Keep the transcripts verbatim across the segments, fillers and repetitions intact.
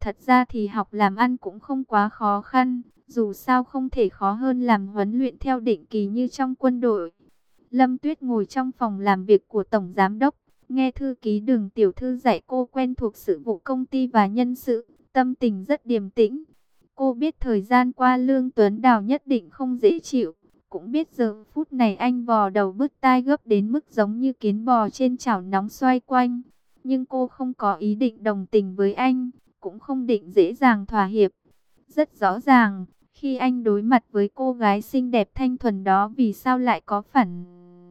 Thật ra thì học làm ăn cũng không quá khó khăn, dù sao không thể khó hơn làm huấn luyện theo định kỳ như trong quân đội. Lâm Tuyết ngồi trong phòng làm việc của Tổng Giám Đốc, nghe thư ký Đường tiểu thư dạy cô quen thuộc sự vụ công ty và nhân sự, tâm tình rất điềm tĩnh. Cô biết thời gian qua Lương Tuấn Đào nhất định không dễ chịu, cũng biết giờ phút này anh vò đầu bứt tai gấp đến mức giống như kiến bò trên chảo nóng xoay quanh. Nhưng cô không có ý định đồng tình với anh, cũng không định dễ dàng thỏa hiệp. Rất rõ ràng, khi anh đối mặt với cô gái xinh đẹp thanh thuần đó vì sao lại có phản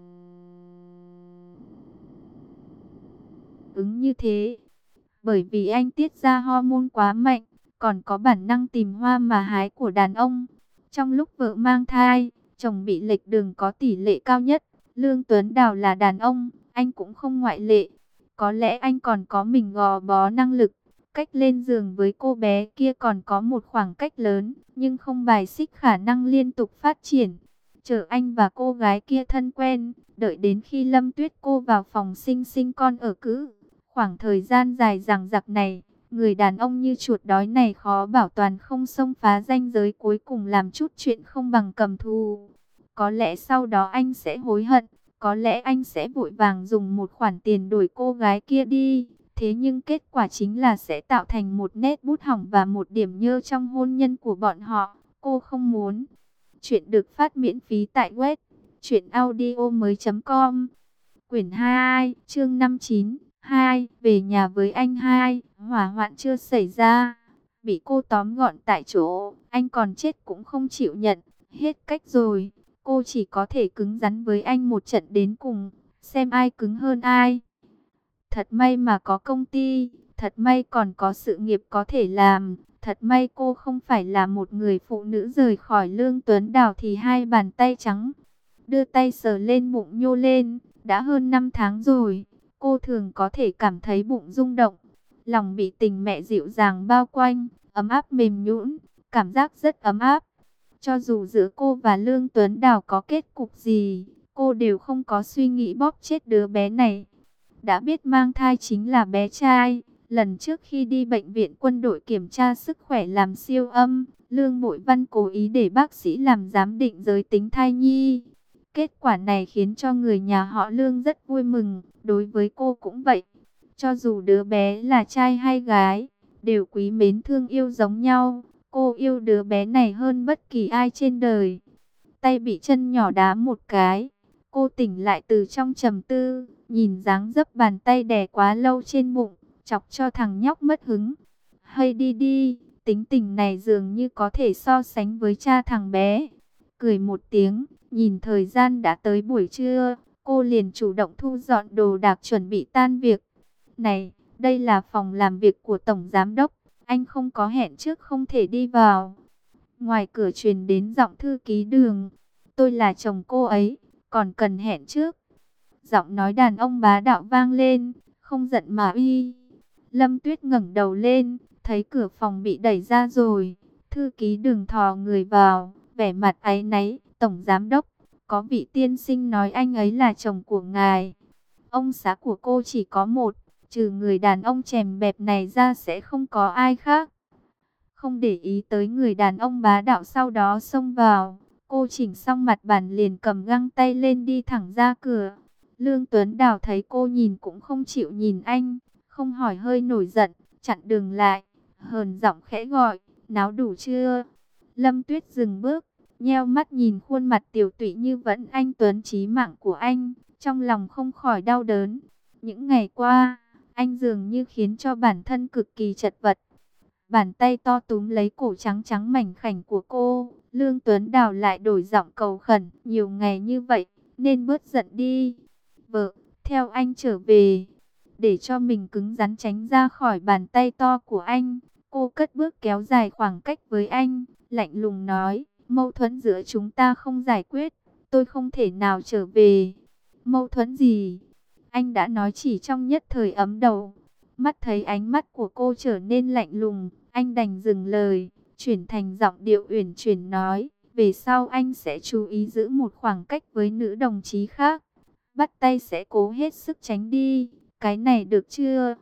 ứng như thế? Bởi vì anh tiết ra hormone quá mạnh, còn có bản năng tìm hoa mà hái của đàn ông. Trong lúc vợ mang thai, chồng bị lệch đường có tỷ lệ cao nhất. Lương Tuấn Đào là đàn ông, anh cũng không ngoại lệ. Có lẽ anh còn có mình gò bó năng lực. Cách lên giường với cô bé kia còn có một khoảng cách lớn, nhưng không bài xích khả năng liên tục phát triển. Chờ anh và cô gái kia thân quen, đợi đến khi Lâm Tuyết cô vào phòng sinh sinh con ở cữ. Khoảng thời gian dài dằng dặc này, người đàn ông như chuột đói này khó bảo toàn không xông phá ranh giới cuối cùng làm chút chuyện không bằng cầm thù. Có lẽ sau đó anh sẽ hối hận, có lẽ anh sẽ vội vàng dùng một khoản tiền đổi cô gái kia đi. Thế nhưng kết quả chính là sẽ tạo thành một nét bút hỏng và một điểm nhơ trong hôn nhân của bọn họ. Cô không muốn. Chuyện được phát miễn phí tại web truyện audio mới chấm com. Quyển hai, chương năm mươi chín. hai. Về nhà với anh hai. Hỏa hoạn chưa xảy ra, bị cô tóm gọn tại chỗ, anh còn chết cũng không chịu nhận. Hết cách rồi, cô chỉ có thể cứng rắn với anh một trận đến cùng, xem ai cứng hơn ai. Thật may mà có công ty, thật may còn có sự nghiệp có thể làm, thật may cô không phải là một người phụ nữ rời khỏi Lương Tuấn Đào thì hai bàn tay trắng. Đưa tay sờ lên bụng nhô lên, đã hơn năm tháng rồi, cô thường có thể cảm thấy bụng rung động. Lòng bị tình mẹ dịu dàng bao quanh, ấm áp mềm nhũn, cảm giác rất ấm áp. Cho dù giữa cô và Lương Tuấn Đào có kết cục gì, cô đều không có suy nghĩ bóp chết đứa bé này. Đã biết mang thai chính là bé trai, lần trước khi đi bệnh viện quân đội kiểm tra sức khỏe làm siêu âm, Lương Bội Văn cố ý để bác sĩ làm giám định giới tính thai nhi. Kết quả này khiến cho người nhà họ Lương rất vui mừng, đối với cô cũng vậy. Cho dù đứa bé là trai hay gái, đều quý mến thương yêu giống nhau. Cô yêu đứa bé này hơn bất kỳ ai trên đời. Tay bị chân nhỏ đá một cái, cô tỉnh lại từ trong trầm tư, nhìn dáng dấp bàn tay đè quá lâu trên bụng, chọc cho thằng nhóc mất hứng. Hay đi đi, tính tình này dường như có thể so sánh với cha thằng bé. Cười một tiếng, nhìn thời gian đã tới buổi trưa, cô liền chủ động thu dọn đồ đạc chuẩn bị tan việc. Này, đây là phòng làm việc của Tổng Giám Đốc, anh không có hẹn trước không thể đi vào. Ngoài cửa truyền đến giọng thư ký Đường, tôi là chồng cô ấy, còn cần hẹn trước. Giọng nói đàn ông bá đạo vang lên, không giận mà uy. Lâm Tuyết ngẩng đầu lên, thấy cửa phòng bị đẩy ra rồi. Thư ký Đường thò người vào, vẻ mặt áy náy. Tổng Giám Đốc, có vị tiên sinh nói anh ấy là chồng của ngài. Ông xã của cô chỉ có một, trừ người đàn ông chèm bẹp này ra sẽ không có ai khác. Không để ý tới người đàn ông bá đạo sau đó xông vào, cô chỉnh xong mặt bàn liền cầm găng tay lên đi thẳng ra cửa. Lương Tuấn Đào thấy cô nhìn cũng không chịu nhìn anh, không hỏi hơi nổi giận, chặn đường lại, hờn giọng khẽ gọi, náo đủ chưa? Lâm Tuyết dừng bước, nheo mắt nhìn khuôn mặt tiểu tụy như vẫn anh tuấn chí mạng của anh, trong lòng không khỏi đau đớn. Những ngày qua, anh dường như khiến cho bản thân cực kỳ chật vật. Bàn tay to túm lấy cổ trắng trắng mảnh khảnh của cô, Lương Tuấn Đào lại đổi giọng cầu khẩn, nhiều ngày như vậy, nên bớt giận đi. Vợ, theo anh trở về, để cho mình cứng rắn tránh ra khỏi bàn tay to của anh. Cô cất bước kéo dài khoảng cách với anh, lạnh lùng nói, mâu thuẫn giữa chúng ta không giải quyết, tôi không thể nào trở về. Mâu thuẫn gì? Anh đã nói chỉ trong nhất thời ấm đầu. Mắt thấy ánh mắt của cô trở nên lạnh lùng, anh đành dừng lời, chuyển thành giọng điệu uyển chuyển nói, về sau anh sẽ chú ý giữ một khoảng cách với nữ đồng chí khác. Bắt tay sẽ cố hết sức tránh đi, cái này được chưa?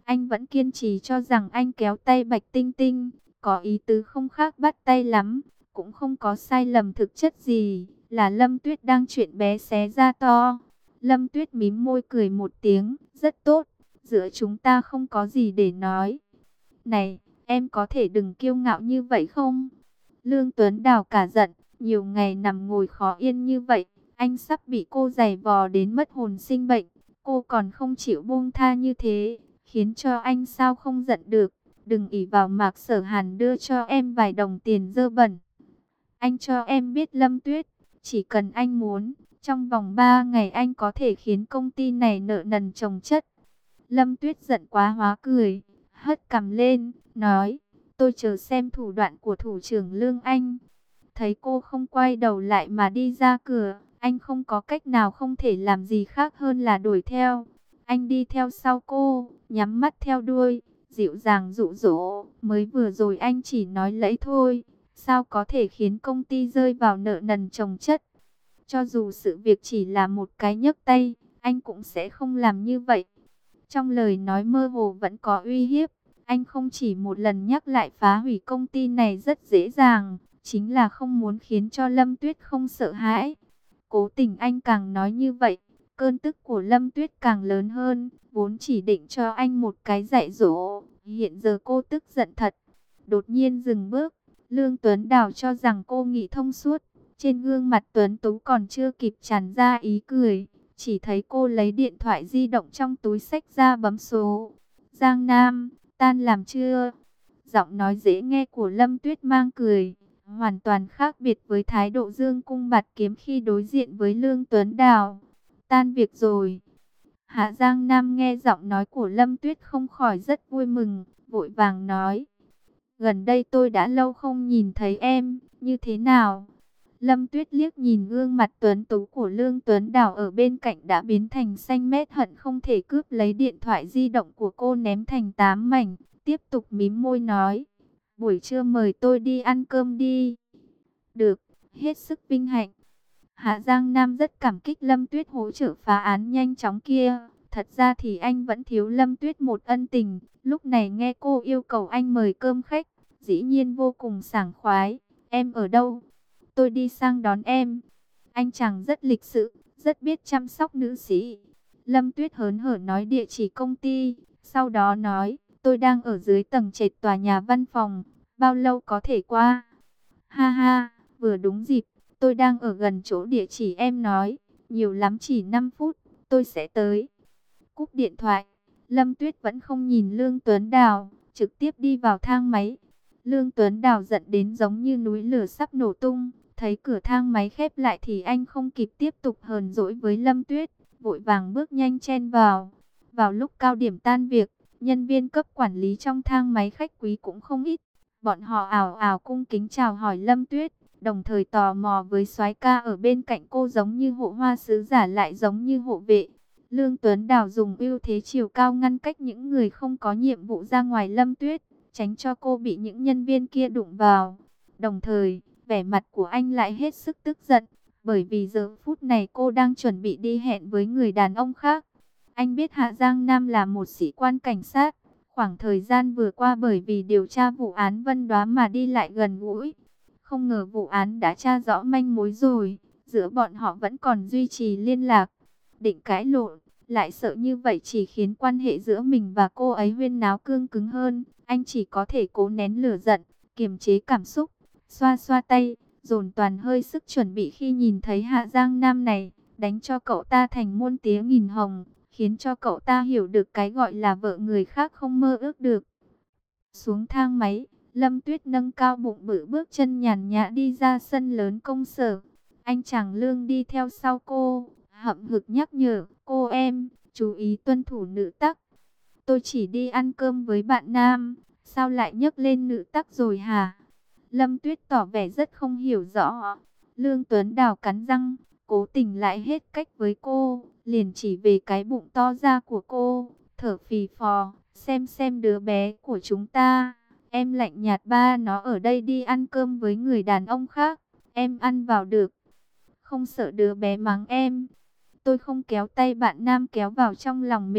Anh vẫn kiên trì cho rằng anh kéo tay Bạch Tinh Tinh, có ý tứ không khác bắt tay lắm, cũng không có sai lầm thực chất gì, là Lâm Tuyết đang chuyện bé xé ra to. Lâm Tuyết mím môi cười một tiếng, rất tốt, giữa chúng ta không có gì để nói. Này, em có thể đừng kiêu ngạo như vậy không? Lương Tuấn Đào cả giận, nhiều ngày nằm ngồi khó yên như vậy, anh sắp bị cô giày vò đến mất hồn sinh bệnh, cô còn không chịu buông tha như thế, khiến cho anh sao không giận được. Đừng ỷ vào Mạc Sở Hàn đưa cho em vài đồng tiền dơ bẩn. Anh cho em biết Lâm Tuyết, chỉ cần anh muốn, trong vòng ba ngày anh có thể khiến công ty này nợ nần chồng chất. Lâm Tuyết giận quá hóa cười, hất cằm lên, nói, tôi chờ xem thủ đoạn của thủ trưởng Lương Anh. Thấy cô không quay đầu lại mà đi ra cửa, anh không có cách nào không thể làm gì khác hơn là đuổi theo. Anh đi theo sau cô, nhắm mắt theo đuôi, dịu dàng dụ dỗ, mới vừa rồi anh chỉ nói lẫy thôi, sao có thể khiến công ty rơi vào nợ nần chồng chất. Cho dù sự việc chỉ là một cái nhấc tay, anh cũng sẽ không làm như vậy. Trong lời nói mơ hồ vẫn có uy hiếp, anh không chỉ một lần nhắc lại phá hủy công ty này rất dễ dàng, chính là không muốn khiến cho Lâm Tuyết không sợ hãi. Cố tình anh càng nói như vậy, cơn tức của Lâm Tuyết càng lớn hơn, vốn chỉ định cho anh một cái dạy dỗ, hiện giờ cô tức giận thật. Đột nhiên dừng bước, Lương Tuấn Đào cho rằng cô nghĩ thông suốt, trên gương mặt Tuấn Tú còn chưa kịp tràn ra ý cười, chỉ thấy cô lấy điện thoại di động trong túi xách ra bấm số. Giang Nam, tan làm chưa? Giọng nói dễ nghe của Lâm Tuyết mang cười, hoàn toàn khác biệt với thái độ dương cung bạt kiếm khi đối diện với Lương Tuấn Đào. Tan việc rồi. Hạ Giang Nam nghe giọng nói của Lâm Tuyết không khỏi rất vui mừng, vội vàng nói. Gần đây tôi đã lâu không nhìn thấy em, như thế nào? Lâm Tuyết liếc nhìn gương mặt tuấn tú của Lương Tuấn Đào ở bên cạnh đã biến thành xanh mét, hận không thể cướp lấy điện thoại di động của cô ném thành tám mảnh, tiếp tục mím môi nói. Buổi trưa mời tôi đi ăn cơm đi. Được, hết sức vinh hạnh. Hạ Giang Nam rất cảm kích Lâm Tuyết hỗ trợ phá án nhanh chóng kia. Thật ra thì anh vẫn thiếu Lâm Tuyết một ân tình. Lúc này nghe cô yêu cầu anh mời cơm khách, dĩ nhiên vô cùng sảng khoái. Em ở đâu? Tôi đi sang đón em. Anh chàng rất lịch sự, rất biết chăm sóc nữ sĩ. Lâm Tuyết hớn hở nói địa chỉ công ty, sau đó nói, tôi đang ở dưới tầng trệt tòa nhà văn phòng, bao lâu có thể qua? Ha ha, vừa đúng dịp, tôi đang ở gần chỗ địa chỉ em nói, nhiều lắm chỉ năm phút, tôi sẽ tới. Cúp điện thoại, Lâm Tuyết vẫn không nhìn Lương Tuấn Đào, trực tiếp đi vào thang máy. Lương Tuấn Đào giận đến giống như núi lửa sắp nổ tung, thấy cửa thang máy khép lại thì anh không kịp tiếp tục hờn dỗi với Lâm Tuyết, vội vàng bước nhanh chen vào. Vào lúc cao điểm tan việc, nhân viên cấp quản lý trong thang máy khách quý cũng không ít. Bọn họ ào ào cung kính chào hỏi Lâm Tuyết, đồng thời tò mò với soái ca ở bên cạnh cô, giống như hộ hoa sứ giả lại giống như hộ vệ. Lương Tuấn Đào dùng ưu thế chiều cao ngăn cách những người không có nhiệm vụ ra ngoài Lâm Tuyết, tránh cho cô bị những nhân viên kia đụng vào. Đồng thời, vẻ mặt của anh lại hết sức tức giận, bởi vì giờ phút này cô đang chuẩn bị đi hẹn với người đàn ông khác. Anh biết Hạ Giang Nam là một sĩ quan cảnh sát, khoảng thời gian vừa qua bởi vì điều tra vụ án Vân Đoá mà đi lại gần gũi. Không ngờ vụ án đã tra rõ manh mối rồi, giữa bọn họ vẫn còn duy trì liên lạc. Định cãi lộn, lại sợ như vậy chỉ khiến quan hệ giữa mình và cô ấy huyên náo cương cứng hơn. Anh chỉ có thể cố nén lửa giận, kiềm chế cảm xúc, xoa xoa tay, dồn toàn hơi sức chuẩn bị khi nhìn thấy Hạ Giang Nam này, đánh cho cậu ta thành muôn tía nghìn hồng, khiến cho cậu ta hiểu được cái gọi là vợ người khác không mơ ước được. Xuống thang máy, Lâm Tuyết nâng cao bụng bự, bước chân nhàn nhã đi ra sân lớn công sở. Anh chàng Lương đi theo sau cô, hậm hực nhắc nhở, cô em, chú ý tuân thủ nữ tắc. Tôi chỉ đi ăn cơm với bạn nam, sao lại nhấc lên nữ tắc rồi hả? Lâm Tuyết tỏ vẻ rất không hiểu rõ. Lương Tuấn Đào cắn răng, cố tình lại hết cách với cô, liền chỉ về cái bụng to ra của cô, thở phì phò, xem xem đứa bé của chúng ta. Em lạnh nhạt ba nó ở đây đi ăn cơm với người đàn ông khác, em ăn vào được, không sợ đứa bé mắng em. Tôi không kéo tay bạn nam kéo vào trong lòng mình,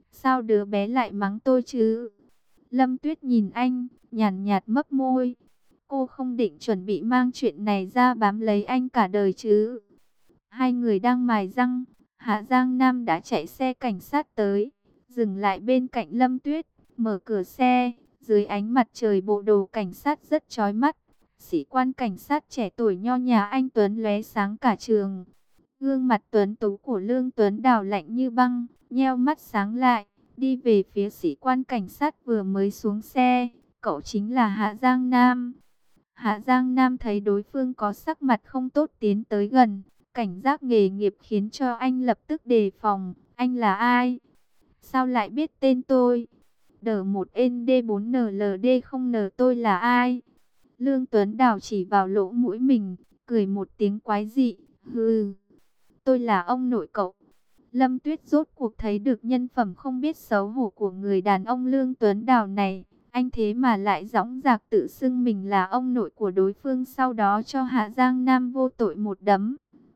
Sao đứa bé lại mắng tôi chứ? Lâm Tuyết nhìn anh, nhàn nhạt mấp môi. Cô không định chuẩn bị mang chuyện này ra bám lấy anh cả đời chứ. Hai người đang mài răng, Hạ Giang Nam đã chạy xe cảnh sát tới, dừng lại bên cạnh Lâm Tuyết, mở cửa xe. Dưới ánh mặt trời bộ đồ cảnh sát rất chói mắt, sĩ quan cảnh sát trẻ tuổi nho nhã anh tuấn lóe sáng cả trường. Gương mặt tuấn tú của Lương Tuấn Đào lạnh như băng, nheo mắt sáng lại, đi về phía sĩ quan cảnh sát vừa mới xuống xe. Cậu chính là Hạ Giang Nam. Hạ Giang Nam thấy đối phương có sắc mặt không tốt tiến tới gần. Cảnh giác nghề nghiệp khiến cho anh lập tức đề phòng. Anh là ai? Sao lại biết tên tôi? Đờ một N D bốn N L D không N tôi là ai? Lương Tuấn Đào chỉ vào lỗ mũi mình, cười một tiếng quái dị. Hừ, tôi là ông nội cậu. Lâm Tuyết rốt cuộc thấy được nhân phẩm không biết xấu hổ của người đàn ông Lương Tuấn Đào này. Anh thế mà lại dõng dạc tự xưng mình là ông nội của đối phương, sau đó cho Hạ Giang Nam vô tội một đấm.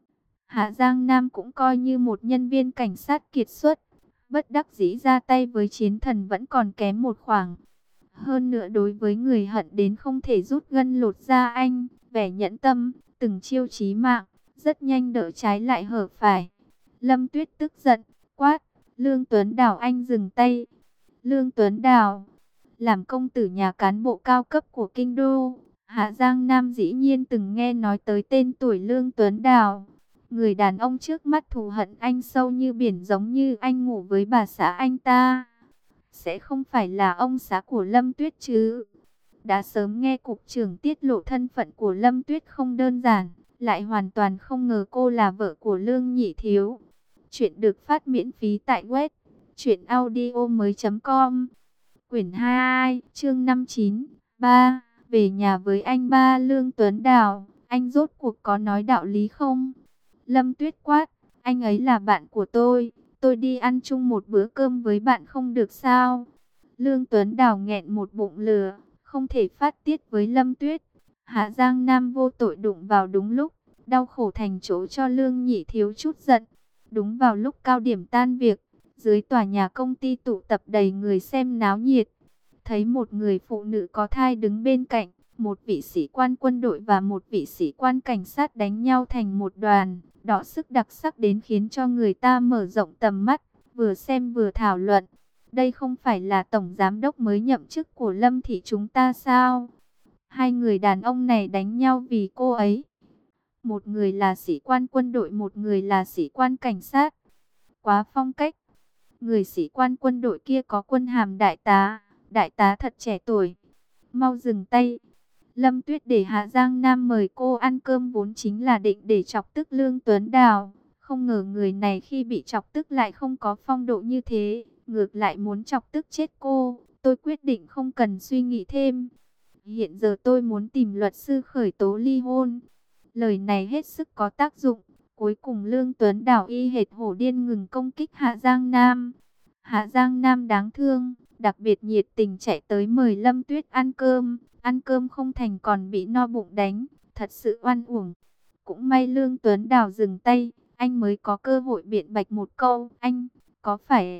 Hạ Giang Nam cũng coi như một nhân viên cảnh sát kiệt xuất, bất đắc dĩ ra tay với chiến thần vẫn còn kém một khoảng. Hơn nữa đối với người hận đến không thể rút gân lột da anh, vẻ nhẫn tâm, từng chiêu chí mạng, rất nhanh đỡ trái lại hở phải. Lâm Tuyết tức giận, quát, Lương Tuấn Đào anh dừng tay. Lương Tuấn Đào, làm công tử nhà cán bộ cao cấp của kinh đô, Hạ Giang Nam dĩ nhiên từng nghe nói tới tên tuổi Lương Tuấn Đào. Người đàn ông trước mắt thù hận anh sâu như biển, giống như anh ngủ với bà xã anh ta. Sẽ không phải là ông xã của Lâm Tuyết chứ? Đã sớm nghe cục trưởng tiết lộ thân phận của Lâm Tuyết không đơn giản, lại hoàn toàn không ngờ cô là vợ của Lương Nhị Thiếu. Chuyện được phát miễn phí tại web truyện audio mới chấm com. Quyển hai, chương năm mươi chín, ba, về nhà với anh ba. Lương Tuấn Đào, anh rốt cuộc có nói đạo lý không? Lâm Tuyết quát, anh ấy là bạn của tôi, tôi đi ăn chung một bữa cơm với bạn không được sao? Lương Tuấn Đào nghẹn một bụng lửa, không thể phát tiết với Lâm Tuyết. Hạ Giang Nam vô tội đụng vào đúng lúc, đau khổ thành chỗ cho Lương Nhị Thiếu chút giận. Đúng vào lúc cao điểm tan việc, dưới tòa nhà công ty tụ tập đầy người xem náo nhiệt. Thấy một người phụ nữ có thai đứng bên cạnh, một vị sĩ quan quân đội và một vị sĩ quan cảnh sát đánh nhau thành một đoàn, đọ sức đặc sắc đến khiến cho người ta mở rộng tầm mắt, vừa xem vừa thảo luận. Đây không phải là tổng giám đốc mới nhậm chức của Lâm thị chúng ta sao? Hai người đàn ông này đánh nhau vì cô ấy. Một người là sĩ quan quân đội, một người là sĩ quan cảnh sát. Quá phong cách. Người sĩ quan quân đội kia có quân hàm đại tá, đại tá thật trẻ tuổi. Mau dừng tay. Lâm Tuyết để Hạ Giang Nam mời cô ăn cơm vốn chính là định để chọc tức Lương Tuấn Đào. Không ngờ người này khi bị chọc tức lại không có phong độ như thế, ngược lại muốn chọc tức chết cô. Tôi quyết định không cần suy nghĩ thêm. Hiện giờ tôi muốn tìm luật sư khởi tố ly hôn. Lời này hết sức có tác dụng. Cuối cùng Lương Tuấn Đào y hệt hổ điên ngừng công kích Hạ Giang Nam. Hạ Giang Nam đáng thương, đặc biệt nhiệt tình chạy tới mời Lâm Tuyết ăn cơm. Ăn cơm không thành còn bị no bụng đánh, thật sự oan uổng. Cũng may Lương Tuấn Đào dừng tay, anh mới có cơ hội biện bạch một câu. Anh, có phải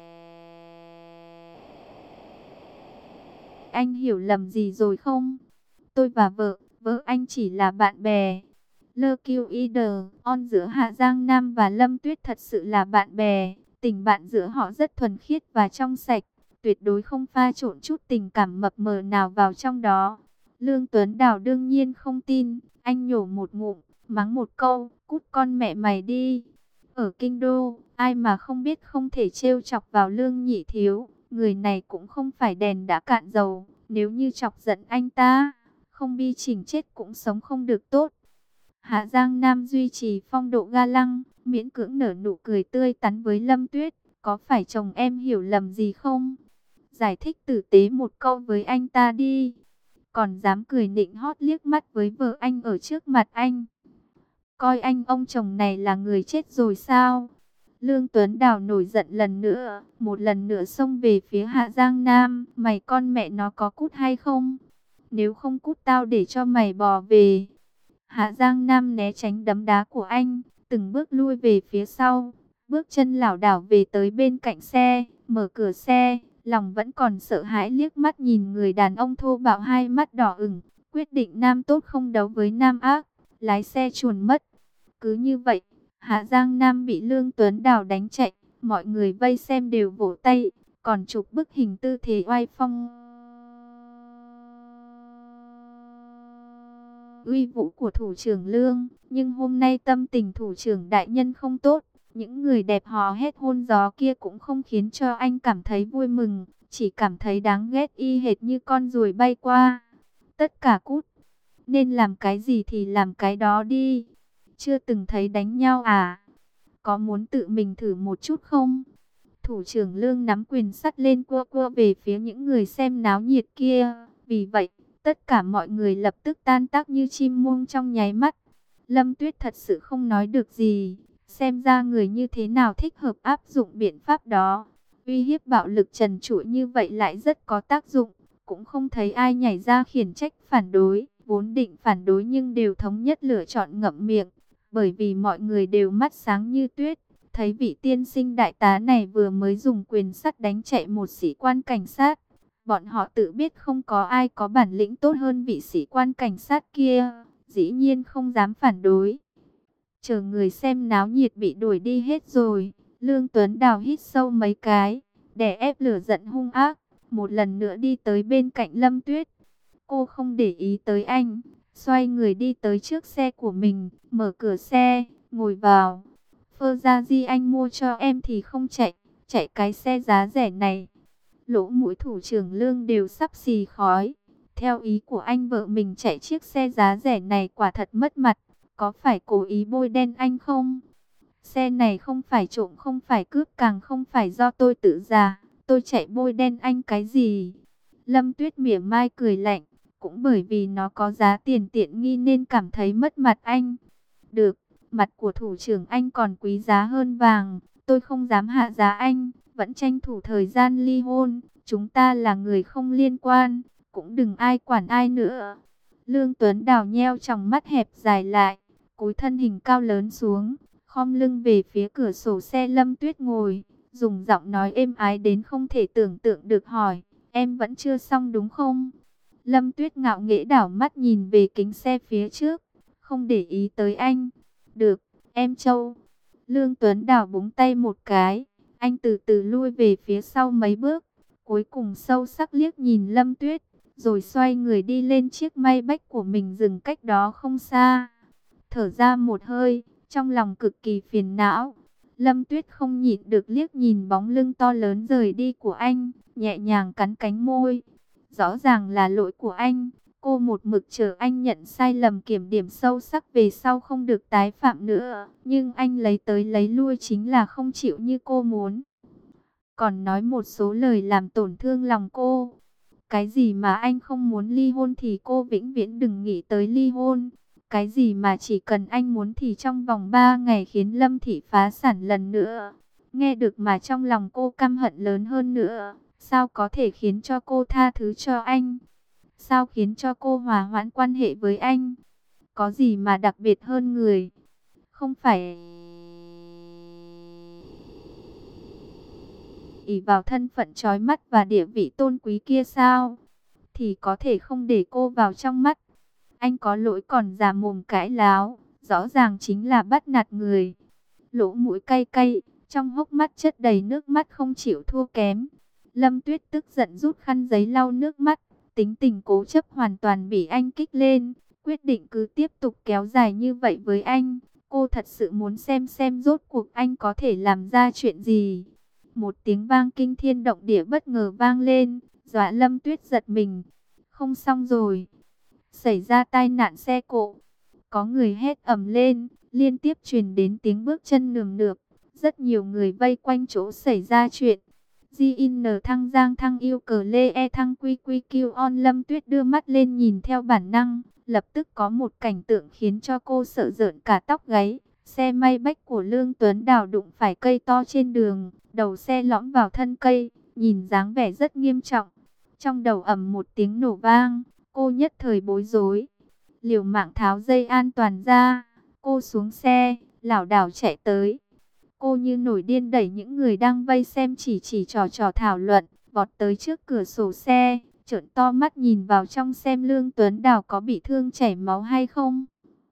anh hiểu lầm gì rồi không? Tôi và vợ, vợ anh chỉ là bạn bè. Lơ kiêu y đờ, on giữa Hạ Giang Nam và Lâm Tuyết thật sự là bạn bè. Tình bạn giữa họ rất thuần khiết và trong sạch, tuyệt đối không pha trộn chút tình cảm mập mờ nào vào trong đó. Lương Tuấn Đào đương nhiên không tin, anh nhổ một ngụm, mắng một câu, cút con mẹ mày đi. Ở kinh đô, ai mà không biết không thể trêu chọc vào Lương Nhị Thiếu, người này cũng không phải đèn đã cạn dầu, nếu như chọc giận anh ta, không bi chỉnh chết cũng sống không được tốt. Hạ Giang Nam duy trì phong độ ga lăng, miễn cưỡng nở nụ cười tươi tắn với Lâm Tuyết. Có phải chồng em hiểu lầm gì không? Giải thích tử tế một câu với anh ta đi. Còn dám cười nịnh hót liếc mắt với vợ anh ở trước mặt anh. Coi anh ông chồng này là người chết rồi sao? Lương Tuấn Đào nổi giận lần nữa, một lần nữa xông về phía Hạ Giang Nam. Mày con mẹ nó có cút hay không? Nếu không cút tao để cho mày bò về. Hạ Giang Nam né tránh đấm đá của anh, từng bước lui về phía sau, bước chân lảo đảo về tới bên cạnh xe, mở cửa xe, lòng vẫn còn sợ hãi liếc mắt nhìn người đàn ông thô bạo hai mắt đỏ ửng, quyết định nam tốt không đấu với nam ác, lái xe chuồn mất. Cứ như vậy, Hạ Giang Nam bị Lương Tuấn Đào đánh chạy, mọi người vây xem đều vỗ tay, còn chụp bức hình tư thế oai phong uy vũ của thủ trưởng Lương. Nhưng hôm nay tâm tình thủ trưởng đại nhân không tốt, những người đẹp hò hét hôn gió kia cũng không khiến cho anh cảm thấy vui mừng, chỉ cảm thấy đáng ghét y hệt như con ruồi bay qua. Tất cả cút, nên làm cái gì thì làm cái đó đi. Chưa từng thấy đánh nhau à? Có muốn tự mình thử một chút không? Thủ trưởng Lương nắm quyền sắt lên cua cua về phía những người xem náo nhiệt kia. Vì vậy, tất cả mọi người lập tức tan tác như chim muông trong nháy mắt. Lâm Tuyết thật sự không nói được gì. Xem ra người như thế nào thích hợp áp dụng biện pháp đó. Uy hiếp bạo lực trần trụi như vậy lại rất có tác dụng. Cũng không thấy ai nhảy ra khiển trách phản đối. Vốn định phản đối nhưng đều thống nhất lựa chọn ngậm miệng. Bởi vì mọi người đều mắt sáng như tuyết. Thấy vị tiên sinh đại tá này vừa mới dùng quyền sắt đánh chạy một sĩ quan cảnh sát. Bọn họ tự biết không có ai có bản lĩnh tốt hơn vị sĩ quan cảnh sát kia. Dĩ nhiên không dám phản đối. Chờ người xem náo nhiệt bị đuổi đi hết rồi. Lương Tuấn Đào hít sâu mấy cái, đè ép lửa giận hung ác. Một lần nữa đi tới bên cạnh Lâm Tuyết. Cô không để ý tới anh. Xoay người đi tới trước xe của mình. Mở cửa xe, ngồi vào. Phơ ra di anh mua cho em thì không chạy. Chạy cái xe giá rẻ này. Lỗ mũi thủ trưởng Lương đều sắp xì khói. Theo ý của anh, vợ mình chạy chiếc xe giá rẻ này quả thật mất mặt. Có phải cố ý bôi đen anh không? Xe này không phải trộm, không phải cướp, càng không phải do tôi tự ra. Tôi chạy bôi đen anh cái gì? Lâm Tuyết mỉa mai cười lạnh. Cũng bởi vì nó có giá tiền tiện nghi nên cảm thấy mất mặt anh. Được, mặt của thủ trưởng anh còn quý giá hơn vàng. Tôi không dám hạ giá anh. Vẫn tranh thủ thời gian ly hôn. Chúng ta là người không liên quan. Cũng đừng ai quản ai nữa. Lương Tuấn Đào nheo tròng mắt hẹp dài lại. Cúi thân hình cao lớn xuống. Khom lưng về phía cửa sổ xe Lâm Tuyết ngồi. Dùng giọng nói êm ái đến không thể tưởng tượng được hỏi. Em vẫn chưa xong đúng không? Lâm Tuyết ngạo nghễ đảo mắt nhìn về kính xe phía trước. Không để ý tới anh. Được, em Châu. Lương Tuấn Đào búng tay một cái. Anh từ từ lui về phía sau mấy bước. Cuối cùng sâu sắc liếc nhìn Lâm Tuyết. Rồi xoay người đi lên chiếc may bách của mình dừng cách đó không xa. Thở ra một hơi, trong lòng cực kỳ phiền não. Lâm Tuyết không nhịn được liếc nhìn bóng lưng to lớn rời đi của anh. Nhẹ nhàng cắn cánh môi. Rõ ràng là lỗi của anh. Cô một mực chờ anh nhận sai lầm, kiểm điểm sâu sắc về sau không được tái phạm nữa. Nhưng anh lấy tới lấy lui chính là không chịu như cô muốn. Còn nói một số lời làm tổn thương lòng cô. Cái gì mà anh không muốn ly hôn thì cô vĩnh viễn đừng nghĩ tới ly hôn. Cái gì mà chỉ cần anh muốn thì trong vòng ba ngày khiến Lâm Thị phá sản lần nữa. Nghe được mà trong lòng cô căm hận lớn hơn nữa. Sao có thể khiến cho cô tha thứ cho anh? Sao khiến cho cô hòa hoãn quan hệ với anh? Có gì mà đặc biệt hơn người? Không phải ỷ vào thân phận chói mắt và địa vị tôn quý kia sao? Thì có thể không để cô vào trong mắt. Anh có lỗi còn già mồm cãi láo, rõ ràng chính là bắt nạt người. Lỗ mũi cay cay, trong hốc mắt chất đầy nước mắt không chịu thua kém. Lâm Tuyết tức giận rút khăn giấy lau nước mắt, tính tình cố chấp hoàn toàn bị anh kích lên, quyết định cứ tiếp tục kéo dài như vậy với anh. Cô thật sự muốn xem xem rốt cuộc anh có thể làm ra chuyện gì. Một tiếng vang kinh thiên động địa bất ngờ vang lên, dọa Lâm Tuyết giật mình. Không xong rồi. Xảy ra tai nạn xe cộ. Có người hét ầm lên, liên tiếp truyền đến tiếng bước chân nườm nượp. Rất nhiều người vây quanh chỗ xảy ra chuyện. gi en thăng giang thăng yêu cờ lê e thăng quy quy kêu on. Lâm Tuyết đưa mắt lên nhìn theo bản năng. Lập tức có một cảnh tượng khiến cho cô sợ rợn cả tóc gáy. Xe may bách của Lương Tuấn Đào đụng phải cây to trên đường. Đầu xe lõm vào thân cây. Nhìn dáng vẻ rất nghiêm trọng. Trong đầu ầm một tiếng nổ vang. Cô nhất thời bối rối. Liều mạng tháo dây an toàn ra. Cô xuống xe, lảo đảo chạy tới. Cô như nổi điên đẩy những người đang vây xem chỉ chỉ trò trò thảo luận, vọt tới trước cửa sổ xe, trợn to mắt nhìn vào trong xem Lương Tuấn Đào có bị thương chảy máu hay không.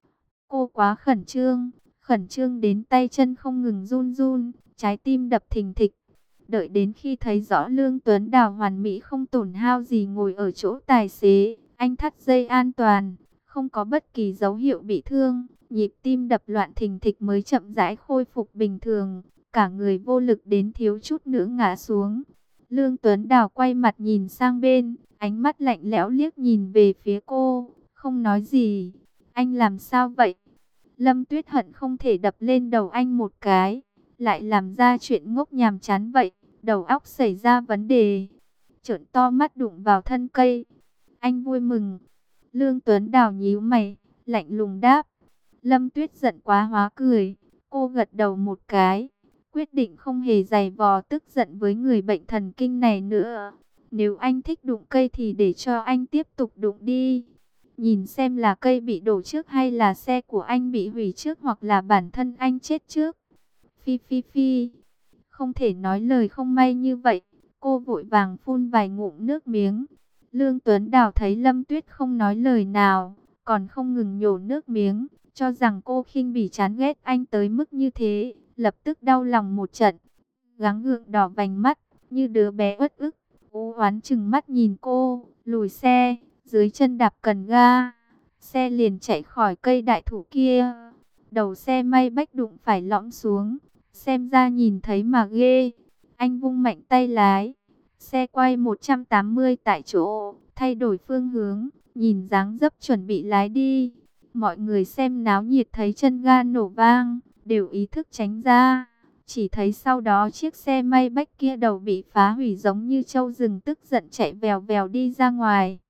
Cô quá khẩn trương, khẩn trương đến tay chân không ngừng run run, trái tim đập thình thịch. Đợi đến khi thấy rõ Lương Tuấn Đào hoàn mỹ không tổn hao gì ngồi ở chỗ tài xế, anh thắt dây an toàn, không có bất kỳ dấu hiệu bị thương, nhịp tim đập loạn thình thịch mới chậm rãi khôi phục bình thường, cả người vô lực đến thiếu chút nữa ngã xuống. Lương Tuấn Đào quay mặt nhìn sang bên, ánh mắt lạnh lẽo liếc nhìn về phía cô, không nói gì. Anh làm sao vậy? Lâm Tuyết hận không thể đập lên đầu anh một cái, lại làm ra chuyện ngốc nhàm chán vậy, đầu óc xảy ra vấn đề. Trợn to mắt đụng vào thân cây. Anh vui mừng. Lương Tuấn Đào nhíu mày, lạnh lùng đáp. Lâm Tuyết giận quá hóa cười, cô gật đầu một cái, quyết định không hề giày vò tức giận với người bệnh thần kinh này nữa. Nếu anh thích đụng cây thì để cho anh tiếp tục đụng đi. Nhìn xem là cây bị đổ trước hay là xe của anh bị hủy trước hoặc là bản thân anh chết trước. Phi phi phi, không thể nói lời không may như vậy. Cô vội vàng phun vài ngụm nước miếng. Lương Tuấn Đào thấy Lâm Tuyết không nói lời nào, còn không ngừng nhổ nước miếng, cho rằng cô khinh bỉ chán ghét anh tới mức như thế, lập tức đau lòng một trận. Gắng gượng đỏ vành mắt, như đứa bé uất ức, u oán chừng mắt nhìn cô, lùi xe, dưới chân đạp cần ga, xe liền chạy khỏi cây đại thụ kia. Đầu xe may bách đụng phải lõm xuống, xem ra nhìn thấy mà ghê. Anh vung mạnh tay lái, xe quay một trăm tám mươi tại chỗ, thay đổi phương hướng, nhìn dáng dấp chuẩn bị lái đi. Mọi người xem náo nhiệt thấy chân ga nổ vang, đều ý thức tránh ra. Chỉ thấy sau đó chiếc xe may bách kia đầu bị phá hủy giống như trâu rừng, tức giận chạy vèo vèo đi ra ngoài.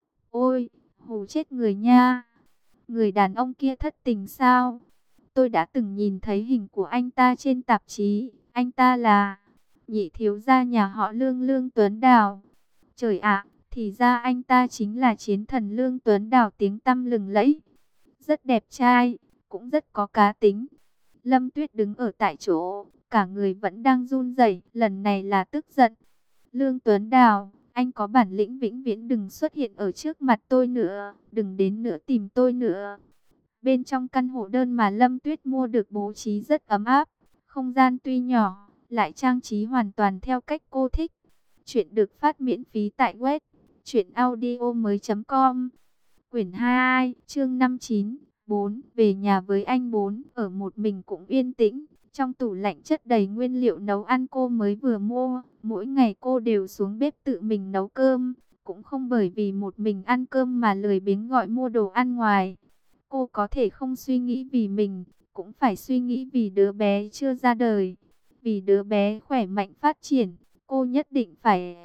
Ôi, hù chết người nha. Người đàn ông kia thất tình sao? Tôi đã từng nhìn thấy hình của anh ta trên tạp chí. Anh ta là nhị thiếu gia nhà họ Lương, Lương Tuấn Đào. Trời ạ, thì ra anh ta chính là chiến thần Lương Tuấn Đào tiếng tăm lừng lẫy. Rất đẹp trai, cũng rất có cá tính. Lâm Tuyết đứng ở tại chỗ, cả người vẫn đang run rẩy, lần này là tức giận. Lương Tuấn Đào, anh có bản lĩnh vĩnh viễn đừng xuất hiện ở trước mặt tôi nữa, đừng đến nữa tìm tôi nữa. Bên trong căn hộ đơn mà Lâm Tuyết mua được bố trí rất ấm áp, không gian tuy nhỏ, lại trang trí hoàn toàn theo cách cô thích. Chuyện được phát miễn phí tại web truyện audio mới chấm com. Quyển hai, chương năm mươi chín, bốn, về nhà với anh bốn, ở một mình cũng yên tĩnh. Trong tủ lạnh chất đầy nguyên liệu nấu ăn cô mới vừa mua, mỗi ngày cô đều xuống bếp tự mình nấu cơm, cũng không bởi vì một mình ăn cơm mà lười biếng gọi mua đồ ăn ngoài. Cô có thể không suy nghĩ vì mình, cũng phải suy nghĩ vì đứa bé chưa ra đời, vì đứa bé khỏe mạnh phát triển, cô nhất định phải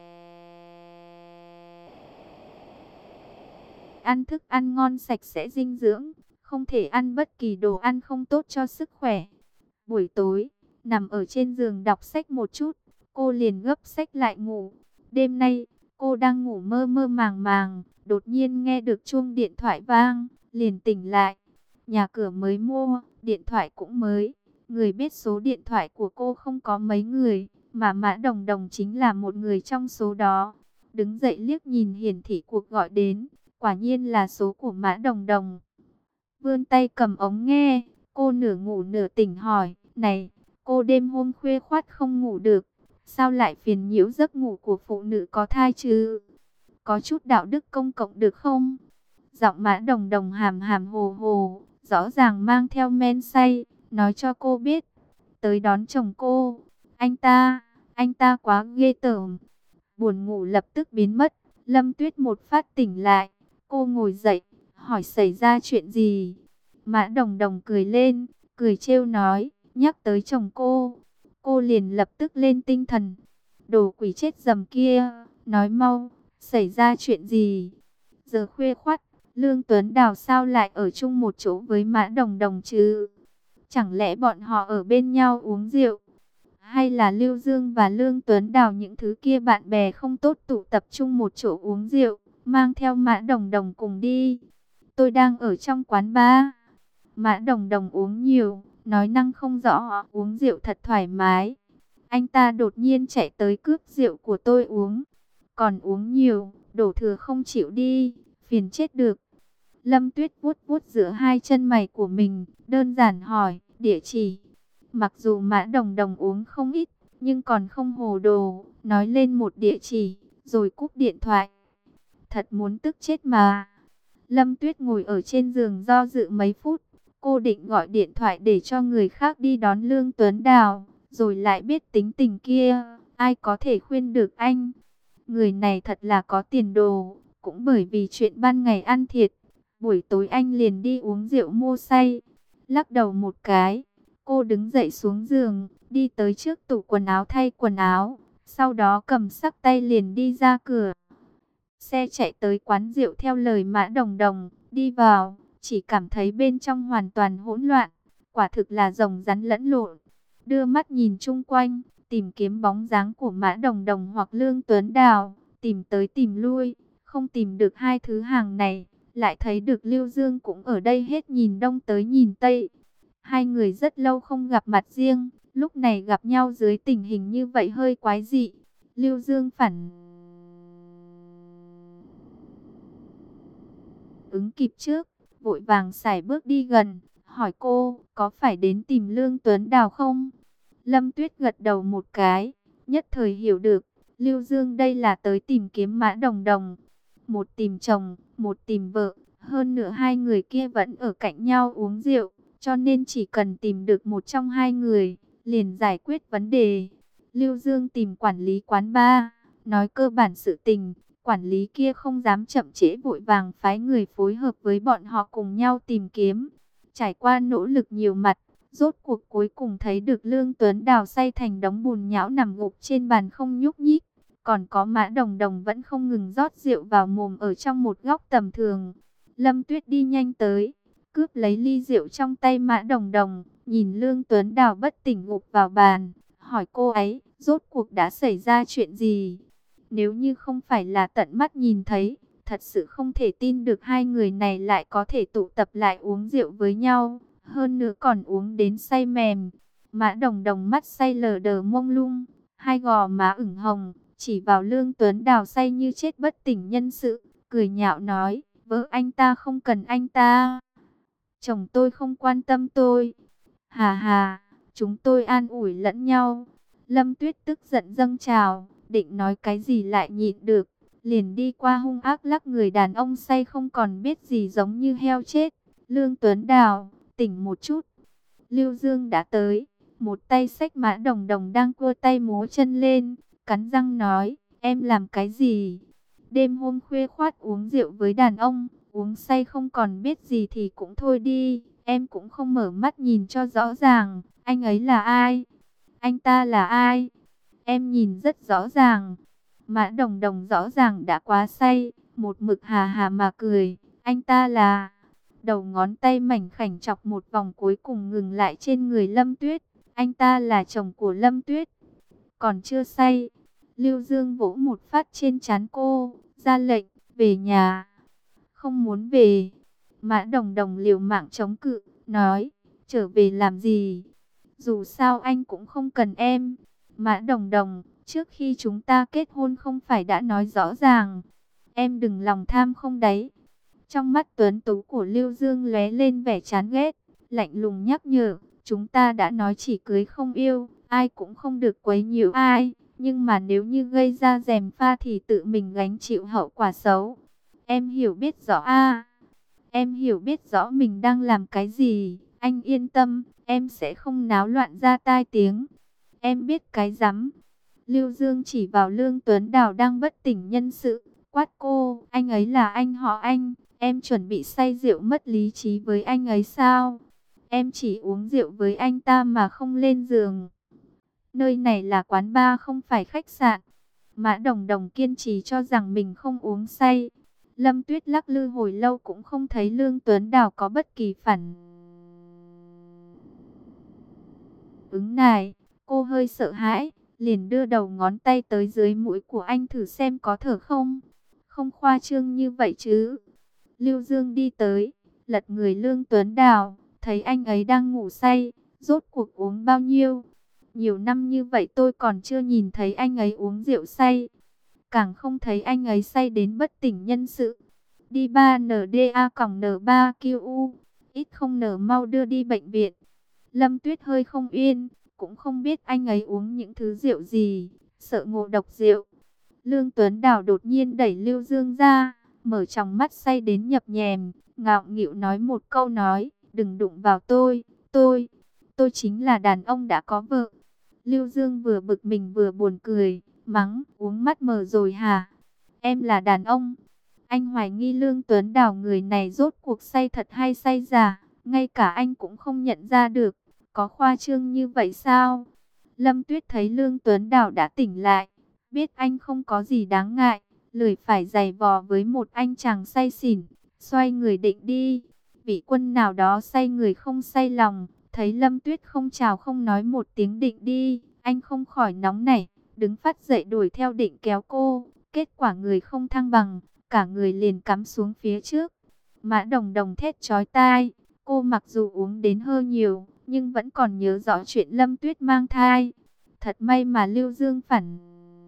ăn thức ăn ngon sạch sẽ dinh dưỡng, không thể ăn bất kỳ đồ ăn không tốt cho sức khỏe. Buổi tối, nằm ở trên giường đọc sách một chút, cô liền gấp sách lại ngủ. Đêm nay, cô đang ngủ mơ mơ màng màng, đột nhiên nghe được chuông điện thoại vang, liền tỉnh lại. Nhà cửa mới mua, điện thoại cũng mới. Người biết số điện thoại của cô không có mấy người, mà Mã Đồng Đồng chính là một người trong số đó. Đứng dậy liếc nhìn hiển thị cuộc gọi đến, quả nhiên là số của Mã Đồng Đồng. Vươn tay cầm ống nghe, cô nửa ngủ nửa tỉnh hỏi, này, cô đêm hôm khuya khoắt không ngủ được, sao lại phiền nhiễu giấc ngủ của phụ nữ có thai chứ? Có chút đạo đức công cộng được không? Giọng Mã Đồng Đồng hàm hàm hồ hồ, rõ ràng mang theo men say, nói cho cô biết, tới đón chồng cô. Anh ta, anh ta quá ghê tởm. Buồn ngủ lập tức biến mất, Lâm Tuyết một phát tỉnh lại, cô ngồi dậy, hỏi xảy ra chuyện gì? Mã Đồng Đồng cười lên, cười trêu nói, nhắc tới chồng cô, cô liền lập tức lên tinh thần. Đồ quỷ chết dầm kia, nói mau, xảy ra chuyện gì? Giờ khuya khoắt, Lương Tuấn Đào sao lại ở chung một chỗ với Mã Đồng Đồng chứ? Chẳng lẽ bọn họ ở bên nhau uống rượu? Hay là Lưu Dương và Lương Tuấn Đào những thứ kia bạn bè không tốt tụ tập trung một chỗ uống rượu, mang theo Mã Đồng Đồng cùng đi? Tôi đang ở trong quán bar. Mã Đồng Đồng uống nhiều, nói năng không rõ, uống rượu thật thoải mái. Anh ta đột nhiên chạy tới cướp rượu của tôi uống, còn uống nhiều, đổ thừa không chịu đi, phiền chết được. Lâm Tuyết vuốt vuốt giữa hai chân mày của mình, đơn giản hỏi, địa chỉ. Mặc dù Mã Đồng Đồng uống không ít, nhưng còn không hồ đồ, nói lên một địa chỉ, rồi cúp điện thoại. Thật muốn tức chết mà. Lâm Tuyết ngồi ở trên giường do dự mấy phút, cô định gọi điện thoại để cho người khác đi đón Lương Tuấn Đào, rồi lại biết tính tình kia, ai có thể khuyên được anh. Người này thật là có tiền đồ, cũng bởi vì chuyện ban ngày ăn thiệt, buổi tối anh liền đi uống rượu mua say. Lắc đầu một cái, cô đứng dậy xuống giường, đi tới trước tủ quần áo thay quần áo, sau đó cầm xách tay liền đi ra cửa. Xe chạy tới quán rượu theo lời Mã Đồng Đồng, đi vào, chỉ cảm thấy bên trong hoàn toàn hỗn loạn, quả thực là rồng rắn lẫn lộn. Đưa mắt nhìn chung quanh, tìm kiếm bóng dáng của Mã Đồng Đồng hoặc Lương Tuấn Đào, tìm tới tìm lui, không tìm được hai thứ hàng này, lại thấy được Lưu Dương cũng ở đây hết nhìn đông tới nhìn tây. Hai người rất lâu không gặp mặt riêng, lúc này gặp nhau dưới tình hình như vậy hơi quái dị. Lưu Dương phản ứng kịp trước, vội vàng sải bước đi gần, hỏi cô, có phải đến tìm Lương Tuấn Đào không? Lâm Tuyết gật đầu một cái, nhất thời hiểu được, Lưu Dương đây là tới tìm kiếm Mã Đồng Đồng. Một tìm chồng, một tìm vợ, hơn nữa hai người kia vẫn ở cạnh nhau uống rượu, cho nên chỉ cần tìm được một trong hai người, liền giải quyết vấn đề. Lưu Dương tìm quản lý quán bar, nói cơ bản sự tình. Quản lý kia không dám chậm trễ, vội vàng phái người phối hợp với bọn họ cùng nhau tìm kiếm. Trải qua nỗ lực nhiều mặt, rốt cuộc cuối cùng thấy được Lương Tuấn Đào say thành đống bùn nhão nằm gục trên bàn không nhúc nhích. Còn có Mã Đồng Đồng vẫn không ngừng rót rượu vào mồm ở trong một góc tầm thường. Lâm Tuyết đi nhanh tới, cướp lấy ly rượu trong tay Mã Đồng Đồng, nhìn Lương Tuấn Đào bất tỉnh gục vào bàn, hỏi cô ấy, rốt cuộc đã xảy ra chuyện gì? Nếu như không phải là tận mắt nhìn thấy, thật sự không thể tin được hai người này lại có thể tụ tập lại uống rượu với nhau, hơn nữa còn uống đến say mềm. Mã Đồng Đồng mắt say lờ đờ mông lung, hai gò má ửng hồng, chỉ vào Lương Tuấn Đào say như chết bất tỉnh nhân sự, cười nhạo nói, vợ anh ta không cần anh ta, chồng tôi không quan tâm tôi. Hà hà, chúng tôi an ủi lẫn nhau. Lâm Tuyết tức giận dâng trào, định nói cái gì lại nhịn được, liền đi qua hung ác lắc người đàn ông say không còn biết gì giống như heo chết. Lương Tuấn Đào, tỉnh một chút. Lưu Dương đã tới, một tay xách Mã Đồng Đồng đang cua tay múa chân lên, cắn răng nói, em làm cái gì? Đêm hôm khuya khoát uống rượu với đàn ông, uống say không còn biết gì thì cũng thôi đi, em cũng không mở mắt nhìn cho rõ ràng, anh ấy là ai? Anh ta là ai? Em nhìn rất rõ ràng. Mã Đồng Đồng rõ ràng đã quá say, một mực hà hà mà cười. Anh ta là... Đầu ngón tay mảnh khảnh chọc một vòng cuối cùng ngừng lại trên người Lâm Tuyết. Anh ta là chồng của Lâm Tuyết. Còn chưa say. Lưu Dương vỗ một phát trên trán cô, ra lệnh, về nhà. Không muốn về. Mã Đồng Đồng liều mạng chống cự, nói, trở về làm gì? Dù sao anh cũng không cần em. Mã Đồng Đồng, trước khi chúng ta kết hôn không phải đã nói rõ ràng. Em đừng lòng tham không đấy. Trong mắt tuấn tú của Lưu Dương lóe lên vẻ chán ghét, lạnh lùng nhắc nhở, chúng ta đã nói chỉ cưới không yêu, ai cũng không được quấy nhiễu ai. Nhưng mà nếu như gây ra gièm pha thì tự mình gánh chịu hậu quả xấu. Em hiểu biết rõ a, em hiểu biết rõ mình đang làm cái gì. Anh yên tâm, em sẽ không náo loạn ra tai tiếng. Em biết cái rắm. Lưu Dương chỉ vào Lương Tuấn Đào đang bất tỉnh nhân sự, quát cô, anh ấy là anh họ Anh, em chuẩn bị say rượu mất lý trí với anh ấy sao? Em chỉ uống rượu với anh ta mà không lên giường. Nơi này là quán bar không phải khách sạn. Mã Đồng Đồng kiên trì cho rằng mình không uống say. Lâm Tuyết lắc lư hồi lâu cũng không thấy Lương Tuấn Đào có bất kỳ phản ứng này. Cô hơi sợ hãi, liền đưa đầu ngón tay tới dưới mũi của anh thử xem có thở không. Không khoa trương như vậy chứ. Lưu Dương đi tới, lật người Lương Tuấn Đào, thấy anh ấy đang ngủ say, rốt cuộc uống bao nhiêu? Nhiều năm như vậy tôi còn chưa nhìn thấy anh ấy uống rượu say. Càng không thấy anh ấy say đến bất tỉnh nhân sự. Đi ba N D A còng N ba Q U. Ít không nở mau đưa đi bệnh viện. Lâm Tuyết hơi không yên. Cũng không biết anh ấy uống những thứ rượu gì. Sợ ngộ độc rượu. Lương Tuấn Đào đột nhiên đẩy Lưu Dương ra. Mở tròng mắt say đến nhập nhèm. Ngạo nghịu nói một câu nói. Đừng đụng vào tôi. Tôi. Tôi chính là đàn ông đã có vợ. Lưu Dương vừa bực mình vừa buồn cười. Mắng, uống mắt mờ rồi hả? Em là đàn ông. Anh hoài nghi Lương Tuấn Đào người này rốt cuộc say thật hay say giả. Ngay cả anh cũng không nhận ra được. Có khoa trương như vậy sao? Lâm Tuyết thấy Lương Tuấn Đào đã tỉnh lại. Biết anh không có gì đáng ngại. Lười phải giày vò với một anh chàng say xỉn. Xoay người định đi. Vị quân nào đó say người không say lòng. Thấy Lâm Tuyết không chào không nói một tiếng định đi. Anh không khỏi nóng nảy. Đứng phát dậy đuổi theo định kéo cô. Kết quả người không thăng bằng. Cả người liền cắm xuống phía trước. Mã Đồng Đồng thét chói tai. Cô mặc dù uống đến hơi nhiều, nhưng vẫn còn nhớ rõ chuyện Lâm Tuyết mang thai. Thật may mà Lưu Dương phản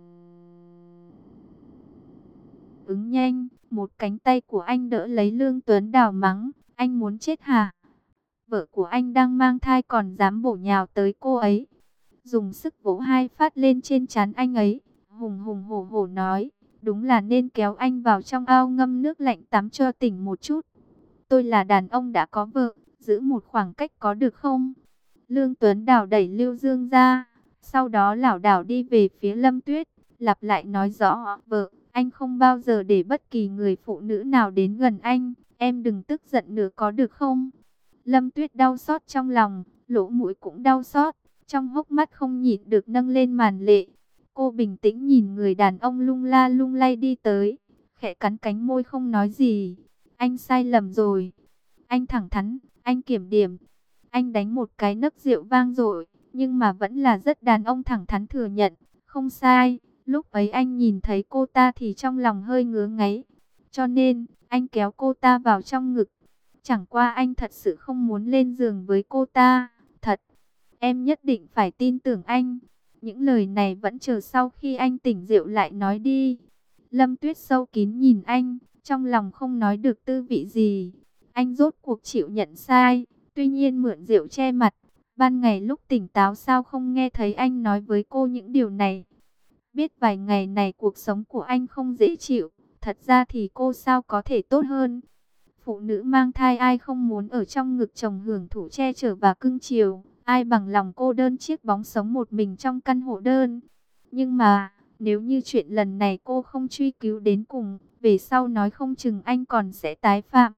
ứng nhanh. Một cánh tay của anh đỡ lấy Lương Tuấn Đào mắng. Anh muốn chết hả? Vợ của anh đang mang thai còn dám bổ nhào tới cô ấy. Dùng sức vỗ hai phát lên trên trán anh ấy. Hùng hùng hổ hổ nói. Đúng là nên kéo anh vào trong ao ngâm nước lạnh tắm cho tỉnh một chút. Tôi là đàn ông đã có vợ. Giữ một khoảng cách có được không? Lương Tuấn Đào đẩy Lưu Dương ra. Sau đó lảo đảo đi về phía Lâm Tuyết. Lặp lại nói rõ. Vợ, anh không bao giờ để bất kỳ người phụ nữ nào đến gần anh. Em đừng tức giận nữa có được không? Lâm Tuyết đau xót trong lòng. Lỗ mũi cũng đau xót. Trong hốc mắt không nhịn được nâng lên màn lệ. Cô bình tĩnh nhìn người đàn ông lung la lung lay đi tới. Khẽ cắn cánh môi không nói gì. Anh sai lầm rồi. Anh thẳng thắn, anh kiểm điểm. Anh đánh một cái nấc rượu vang dội. Nhưng mà vẫn là rất đàn ông thẳng thắn thừa nhận. Không sai. Lúc ấy anh nhìn thấy cô ta thì trong lòng hơi ngứa ngáy. Cho nên, anh kéo cô ta vào trong ngực. Chẳng qua anh thật sự không muốn lên giường với cô ta. Thật, em nhất định phải tin tưởng anh. Những lời này vẫn chờ sau khi anh tỉnh rượu lại nói đi. Lâm Tuyết sâu kín nhìn anh, trong lòng không nói được tư vị gì. Anh rốt cuộc chịu nhận sai, tuy nhiên mượn rượu che mặt. Ban ngày lúc tỉnh táo sao không nghe thấy anh nói với cô những điều này. Biết vài ngày này cuộc sống của anh không dễ chịu, thật ra thì cô sao có thể tốt hơn. Phụ nữ mang thai ai không muốn ở trong ngực chồng hưởng thụ che chở và cưng chiều. Ai bằng lòng cô đơn chiếc bóng sống một mình trong căn hộ đơn. Nhưng mà, nếu như chuyện lần này cô không truy cứu đến cùng, về sau nói không chừng anh còn sẽ tái phạm.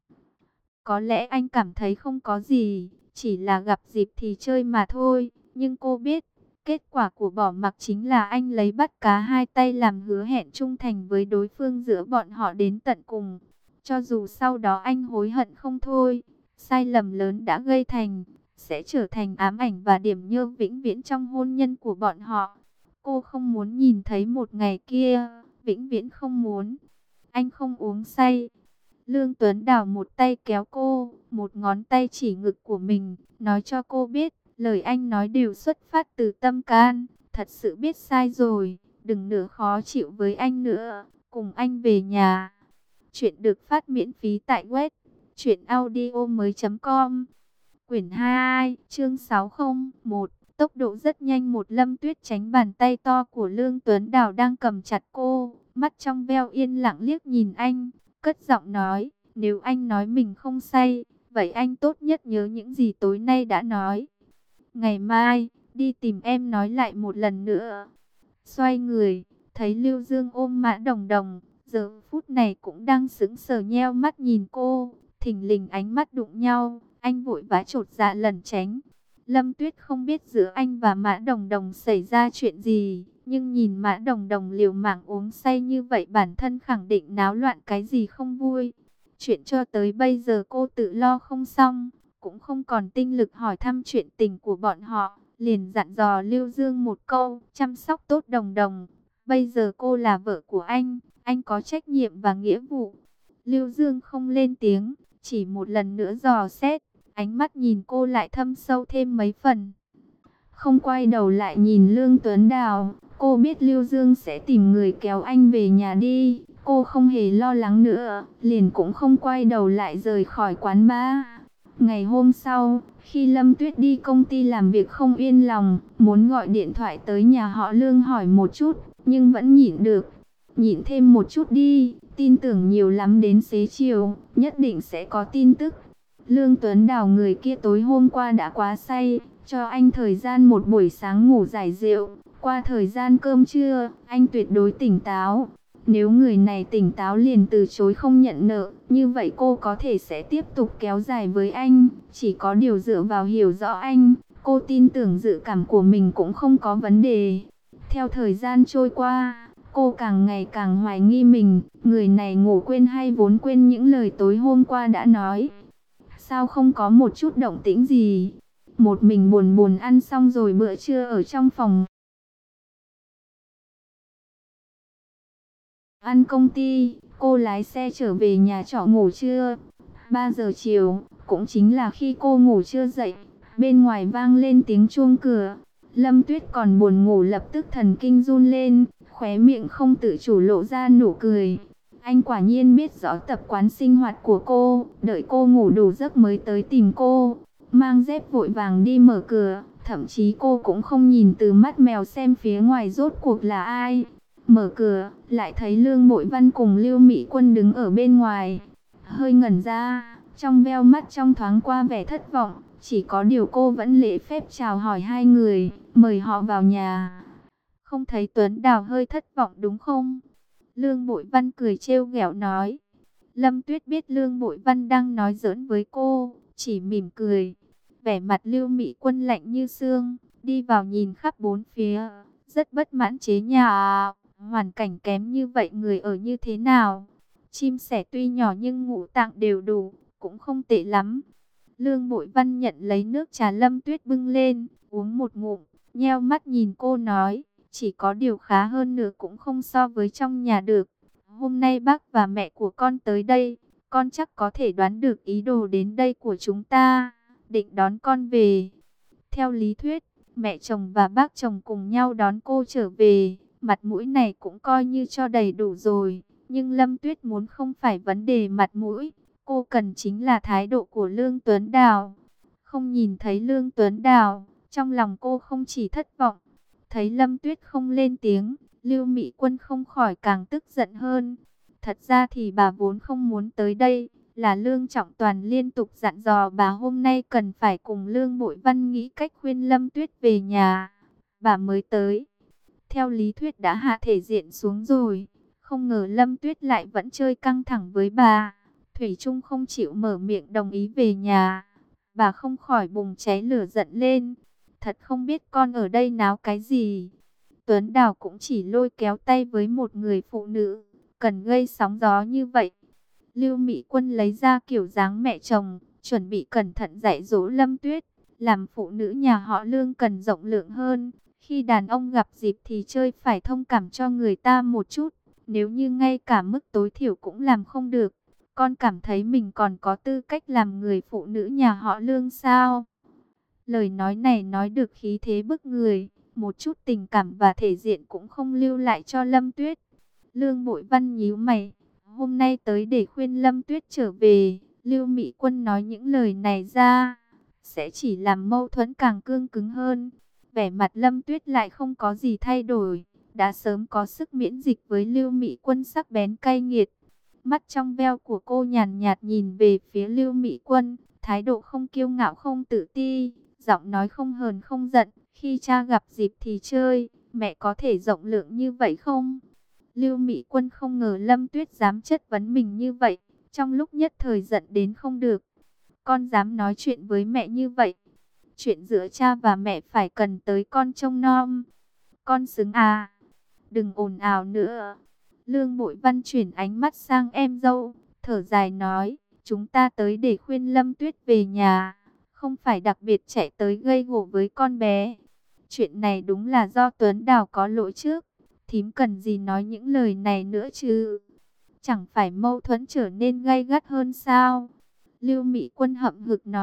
Có lẽ anh cảm thấy không có gì, chỉ là gặp dịp thì chơi mà thôi. Nhưng cô biết, kết quả của bỏ mặc chính là anh lấy bắt cá hai tay làm hứa hẹn trung thành với đối phương giữa bọn họ đến tận cùng. Cho dù sau đó anh hối hận không thôi, sai lầm lớn đã gây thành, sẽ trở thành ám ảnh và điểm nhơ vĩnh viễn trong hôn nhân của bọn họ. Cô không muốn nhìn thấy một ngày kia, vĩnh viễn không muốn. Anh không uống say. Lương Tuấn Đào một tay kéo cô, một ngón tay chỉ ngực của mình, nói cho cô biết, lời anh nói đều xuất phát từ tâm can. Thật sự biết sai rồi, đừng nữa khó chịu với anh nữa, cùng anh về nhà. Chuyện được phát miễn phí tại web truyện audio mới chấm com. Quyển hai, chương sáu không một. Tốc độ rất nhanh. Một Lâm Tuyết tránh bàn tay to của Lương Tuấn Đào đang cầm chặt cô, mắt trong veo yên lặng liếc nhìn anh, cất giọng nói, nếu anh nói mình không say, vậy anh tốt nhất nhớ những gì tối nay đã nói. Ngày mai, đi tìm em nói lại một lần nữa. Xoay người, thấy Lưu Dương ôm Mã Đồng Đồng, giờ phút này cũng đang sững sờ nheo mắt nhìn cô, thình lình ánh mắt đụng nhau, anh vội vã chột dạ lẩn tránh. Lâm Tuyết không biết giữa anh và Mã Đồng Đồng xảy ra chuyện gì, nhưng nhìn Mã Đồng Đồng liều mạng uống say như vậy bản thân khẳng định náo loạn cái gì không vui. Chuyện cho tới bây giờ cô tự lo không xong, cũng không còn tinh lực hỏi thăm chuyện tình của bọn họ, liền dặn dò Lưu Dương một câu, chăm sóc tốt Đồng Đồng. Bây giờ cô là vợ của anh, anh có trách nhiệm và nghĩa vụ. Lưu Dương không lên tiếng, chỉ một lần nữa dò xét. Ánh mắt nhìn cô lại thâm sâu thêm mấy phần. Không quay đầu lại nhìn Lương Tuấn Đào, cô biết Lưu Dương sẽ tìm người kéo anh về nhà đi. Cô không hề lo lắng nữa, liền cũng không quay đầu lại rời khỏi quán bar. Ngày hôm sau, khi Lâm Tuyết đi công ty làm việc không yên lòng, muốn gọi điện thoại tới nhà họ Lương hỏi một chút, nhưng vẫn nhịn được. Nhịn thêm một chút đi, tin tưởng nhiều lắm đến xế chiều, nhất định sẽ có tin tức. Lương Tuấn Đào người kia tối hôm qua đã quá say, cho anh thời gian một buổi sáng ngủ giải rượu. Qua thời gian cơm trưa, anh tuyệt đối tỉnh táo. Nếu người này tỉnh táo liền từ chối không nhận nợ, như vậy cô có thể sẽ tiếp tục kéo dài với anh. Chỉ có điều dựa vào hiểu rõ anh, cô tin tưởng dự cảm của mình cũng không có vấn đề. Theo thời gian trôi qua, cô càng ngày càng hoài nghi mình, người này ngủ quên hay vốn quên những lời tối hôm qua đã nói. Sao không có một chút động tĩnh gì? Một mình buồn buồn ăn xong rồi bữa trưa ở trong phòng ăn công ty, cô lái xe trở về nhà trọ ngủ trưa. ba giờ chiều, cũng chính là khi cô ngủ chưa dậy, bên ngoài vang lên tiếng chuông cửa. Lâm Tuyết còn buồn ngủ lập tức thần kinh run lên, khóe miệng không tự chủ lộ ra nụ cười. Anh quả nhiên biết rõ tập quán sinh hoạt của cô, đợi cô ngủ đủ giấc mới tới tìm cô. Mang dép vội vàng đi mở cửa, thậm chí cô cũng không nhìn từ mắt mèo xem phía ngoài rốt cuộc là ai. Mở cửa, lại thấy Lương Bội Văn cùng Lưu Mỹ Quân đứng ở bên ngoài. Hơi ngẩn ra, trong veo mắt trong thoáng qua vẻ thất vọng, chỉ có điều cô vẫn lễ phép chào hỏi hai người, mời họ vào nhà. Không thấy Tuấn Đào hơi thất vọng đúng không? Lương Bội Văn cười trêu ghẹo nói. Lâm Tuyết biết Lương Bội Văn đang nói giỡn với cô, chỉ mỉm cười. Vẻ mặt Lưu Mỹ Quân lạnh như xương, đi vào nhìn khắp bốn phía, rất bất mãn chế nhà à, hoàn cảnh kém như vậy người ở như thế nào? Chim sẻ tuy nhỏ nhưng ngũ tạng đều đủ, cũng không tệ lắm. Lương Bội Văn nhận lấy nước trà Lâm Tuyết bưng lên, uống một ngụm, nheo mắt nhìn cô nói, chỉ có điều khá hơn nữa cũng không so với trong nhà được. Hôm nay bác và mẹ của con tới đây, con chắc có thể đoán được ý đồ đến đây của chúng ta, định đón con về. Theo lý thuyết, mẹ chồng và bác chồng cùng nhau đón cô trở về, mặt mũi này cũng coi như cho đầy đủ rồi. Nhưng Lâm Tuyết muốn không phải vấn đề mặt mũi, cô cần chính là thái độ của Lương Tuấn Đào. Không nhìn thấy Lương Tuấn Đào, trong lòng cô không chỉ thất vọng. Thấy Lâm Tuyết không lên tiếng, Lưu Mỹ Quân không khỏi càng tức giận hơn. Thật ra thì bà vốn không muốn tới đây, là Lương Trọng Toàn liên tục dặn dò bà hôm nay cần phải cùng Lương Bội Văn nghĩ cách khuyên Lâm Tuyết về nhà. Bà mới tới. Theo lý thuyết đã hạ thể diện xuống rồi, không ngờ Lâm Tuyết lại vẫn chơi căng thẳng với bà. Thủy Trung không chịu mở miệng đồng ý về nhà. Bà không khỏi bùng cháy lửa giận lên. Thật không biết con ở đây náo cái gì. Tuấn Đào cũng chỉ lôi kéo tay với một người phụ nữ, cần gây sóng gió như vậy. Lưu Mỹ Quân lấy ra kiểu dáng mẹ chồng, chuẩn bị cẩn thận dạy dỗ Lâm Tuyết. Làm phụ nữ nhà họ Lương cần rộng lượng hơn. Khi đàn ông gặp dịp thì chơi phải thông cảm cho người ta một chút. Nếu như ngay cả mức tối thiểu cũng làm không được, con cảm thấy mình còn có tư cách làm người phụ nữ nhà họ Lương sao? Lời nói này nói được khí thế bức người, một chút tình cảm và thể diện cũng không lưu lại cho Lâm Tuyết. Lương Bội Văn nhíu mày, hôm nay tới để khuyên Lâm Tuyết trở về. Lưu Mỹ Quân nói những lời này ra, sẽ chỉ làm mâu thuẫn càng cương cứng hơn. Vẻ mặt Lâm Tuyết lại không có gì thay đổi, đã sớm có sức miễn dịch với Lưu Mỹ Quân sắc bén cay nghiệt. Mắt trong veo của cô nhàn nhạt nhìn về phía Lưu Mỹ Quân, thái độ không kiêu ngạo không tự ti, giọng nói không hờn không giận. Khi cha gặp dịp thì chơi, mẹ có thể rộng lượng như vậy không? Lưu Mỹ Quân không ngờ Lâm Tuyết dám chất vấn mình như vậy, trong lúc nhất thời giận đến không được. Con dám nói chuyện với mẹ như vậy? Chuyện giữa cha và mẹ phải cần tới con trông nom. Con xứng à? Đừng ồn ào nữa. Lương Bội Văn chuyển ánh mắt sang em dâu, thở dài nói, chúng ta tới để khuyên Lâm Tuyết về nhà, không phải đặc biệt chạy tới gây gổ với con bé. Chuyện này đúng là do Tuấn Đào có lỗi trước, thím cần gì nói những lời này nữa chứ? Chẳng phải mâu thuẫn trở nên gay gắt hơn sao? Lưu Mỹ Quân hậm hực nói,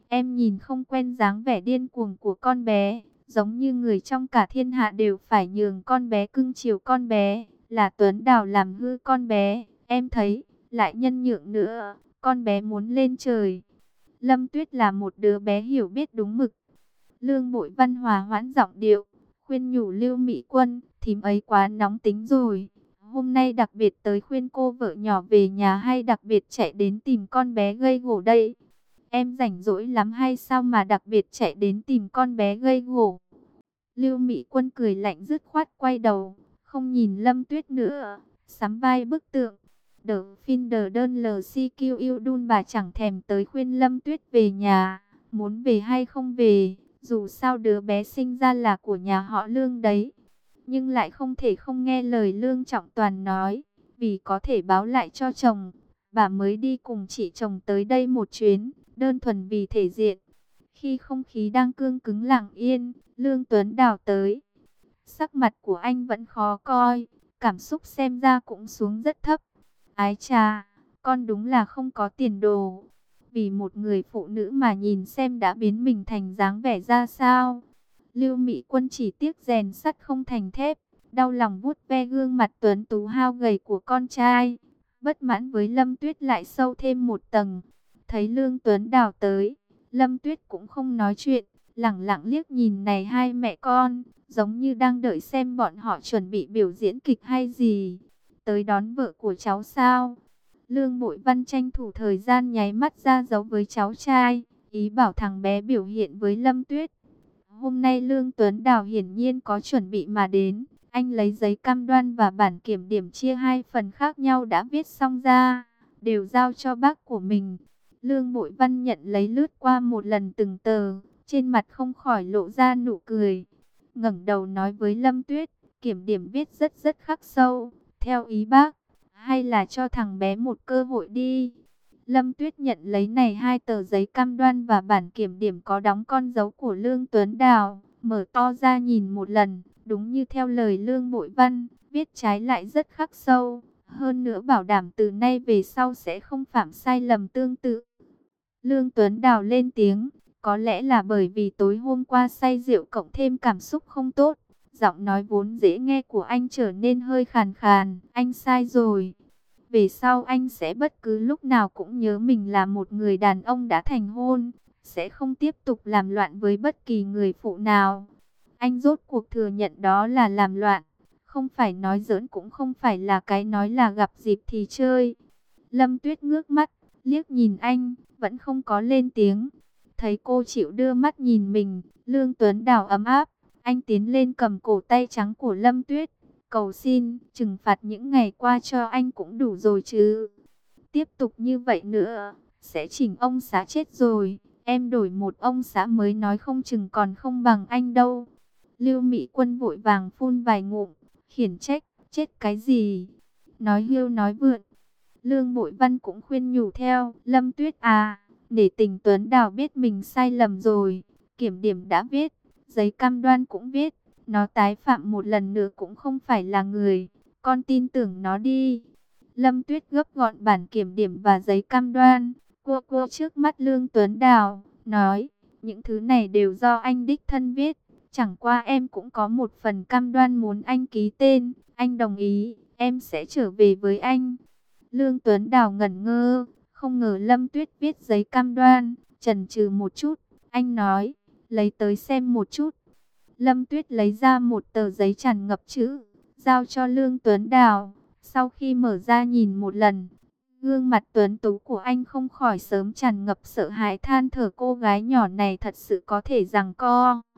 Em nhìn không quen dáng vẻ điên cuồng của con bé, giống như người trong cả thiên hạ đều phải nhường con bé, cưng chiều con bé, là Tuấn Đào làm hư con bé. Em thấy, lại nhân nhượng nữa, con bé muốn lên trời. Lâm Tuyết là một đứa bé hiểu biết đúng mực. Lương Bội Văn hòa hoãn giọng điệu, khuyên nhủ Lưu Mỹ Quân, thím ấy quá nóng tính rồi. Hôm nay đặc biệt tới khuyên cô vợ nhỏ về nhà hay đặc biệt chạy đến tìm con bé gây gổ đây? Em rảnh rỗi lắm hay sao mà đặc biệt chạy đến tìm con bé gây gổ? Lưu Mỹ Quân cười lạnh dứt khoát quay đầu, không nhìn Lâm Tuyết nữa, sắm vai bức tượng. The Finder đơn lờ xê quy yêu đun bà chẳng thèm tới khuyên Lâm Tuyết về nhà, muốn về hay không về, dù sao đứa bé sinh ra là của nhà họ Lương đấy. Nhưng lại không thể không nghe lời Lương Trọng Toàn nói, vì có thể báo lại cho chồng, bà mới đi cùng chị chồng tới đây một chuyến, đơn thuần vì thể diện. Khi không khí đang cương cứng lặng yên, Lương Tuấn Đào tới. Sắc mặt của anh vẫn khó coi, cảm xúc xem ra cũng xuống rất thấp. Ái chà, con đúng là không có tiền đồ. Vì một người phụ nữ mà nhìn xem đã biến mình thành dáng vẻ ra sao. Lưu Mỹ Quân chỉ tiếc rèn sắt không thành thép, đau lòng vuốt ve gương mặt tuấn tú hao gầy của con trai. Bất mãn với Lâm Tuyết lại sâu thêm một tầng. Thấy Lương Tuấn Đào tới, Lâm Tuyết cũng không nói chuyện, lẳng lặng liếc nhìn này hai mẹ con, giống như đang đợi xem bọn họ chuẩn bị biểu diễn kịch hay gì. Tới đón vợ của cháu sao? Lương Bội Văn tranh thủ thời gian nháy mắt ra dấu với cháu trai, ý bảo thằng bé biểu hiện với Lâm Tuyết. Hôm nay Lương Tuấn Đào hiển nhiên có chuẩn bị mà đến. Anh lấy giấy cam đoan và bản kiểm điểm chia hai phần khác nhau đã viết xong ra, đều giao cho bác của mình. Lương Bội Văn nhận lấy lướt qua một lần từng tờ, trên mặt không khỏi lộ ra nụ cười. Ngẩng đầu nói với Lâm Tuyết, kiểm điểm viết rất rất khắc sâu, theo ý bác, hay là cho thằng bé một cơ hội đi. Lâm Tuyết nhận lấy này hai tờ giấy cam đoan và bản kiểm điểm có đóng con dấu của Lương Tuấn Đào, mở to ra nhìn một lần, đúng như theo lời Lương Bội Văn, viết trái lại rất khắc sâu, hơn nữa bảo đảm từ nay về sau sẽ không phạm sai lầm tương tự. Lương Tuấn Đào lên tiếng, có lẽ là bởi vì tối hôm qua say rượu cộng thêm cảm xúc không tốt, giọng nói vốn dễ nghe của anh trở nên hơi khàn khàn. Anh sai rồi. Về sau anh sẽ bất cứ lúc nào cũng nhớ mình là một người đàn ông đã thành hôn, sẽ không tiếp tục làm loạn với bất kỳ người phụ nào. Anh rốt cuộc thừa nhận đó là làm loạn, không phải nói giỡn, cũng không phải là cái nói là gặp dịp thì chơi. Lâm Tuyết ngước mắt, liếc nhìn anh, vẫn không có lên tiếng. Thấy cô chịu đưa mắt nhìn mình, Lương Tuấn Đào ấm áp, anh tiến lên cầm cổ tay trắng của Lâm Tuyết. Cầu xin, trừng phạt những ngày qua cho anh cũng đủ rồi chứ. Tiếp tục như vậy nữa, sẽ chỉnh ông xã chết rồi. Em đổi một ông xã mới nói không chừng còn không bằng anh đâu. Lưu Mỹ Quân vội vàng phun vài ngụm, khiển trách, chết cái gì? Nói hưu nói vượn. Lương Bội Văn cũng khuyên nhủ theo, Lâm Tuyết à, để tình Tuấn Đào biết mình sai lầm rồi. Kiểm điểm đã viết, giấy cam đoan cũng viết. Nó tái phạm một lần nữa cũng không phải là người, con tin tưởng nó đi. Lâm Tuyết gấp gọn bản kiểm điểm và giấy cam đoan, cua cua trước mắt Lương Tuấn Đào, nói, những thứ này đều do anh đích thân viết, chẳng qua em cũng có một phần cam đoan muốn anh ký tên, anh đồng ý, em sẽ trở về với anh. Lương Tuấn Đào ngẩn ngơ, không ngờ Lâm Tuyết viết giấy cam đoan, chần chừ một chút, anh nói, lấy tới xem một chút. Lâm Tuyết lấy ra một tờ giấy tràn ngập chữ, giao cho Lương Tuấn Đào. Sau khi mở ra nhìn một lần, gương mặt tuấn tú của anh không khỏi sớm tràn ngập sợ hãi, than thở cô gái nhỏ này thật sự có thể giằng co.